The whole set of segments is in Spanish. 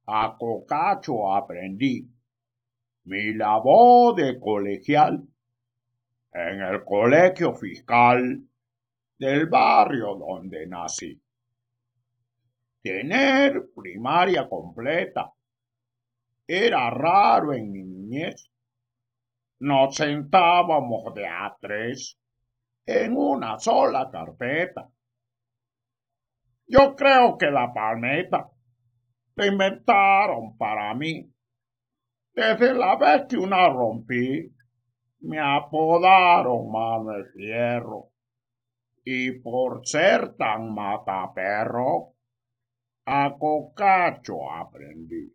A cocacho aprendí mi labor de colegial en el colegio fiscal del barrio donde nací. Tener primaria completa era raro en mi niñez. Nos sentábamos de a tres en una sola carpeta. Yo creo que la palmeta la inventaron para mí. Desde la vez que una rompí, me apodaron Mano de Fierro. Y por ser tan mataperro, a cocacho aprendí.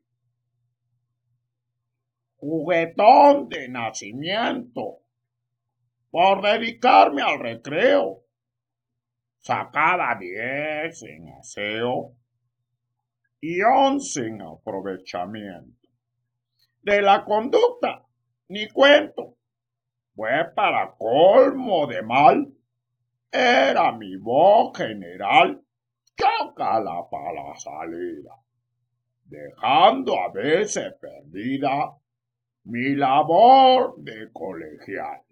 Juguetón de nacimiento, por dedicarme al recreo. Sacaba 10 en aseo y 11 en aprovechamiento. De la conducta, ni cuento, fue para colmo de mal. Era mi voz general, chócala para la salida, dejando a veces perdida mi labor de colegial.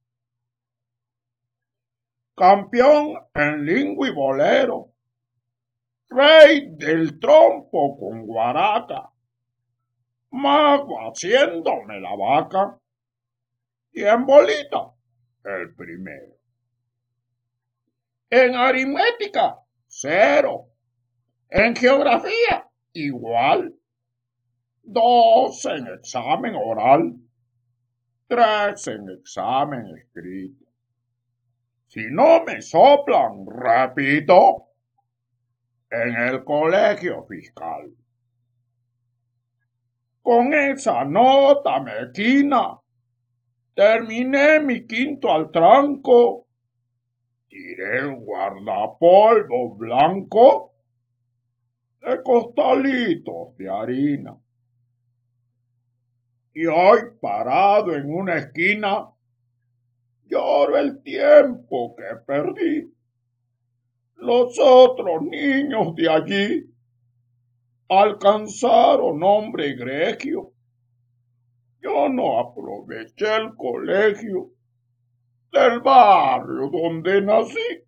Campeón en lingua y bolero, rey del trompo con guaraca, mago haciéndome la vaca, y en bolita el primero. En aritmética, 0. En geografía, igual. 2 en examen oral. 3 en examen escrito. Si no me soplan, repito, en el colegio fiscal. Con esa nota mequina, terminé mi quinto al tranco. Tiré el guardapolvo blanco de costalitos de harina. Y hoy, parado en una esquina, lloro el tiempo que perdí. Los otros niños de allí alcanzaron nombre egregio. Yo no aproveché el colegio del barrio donde nací.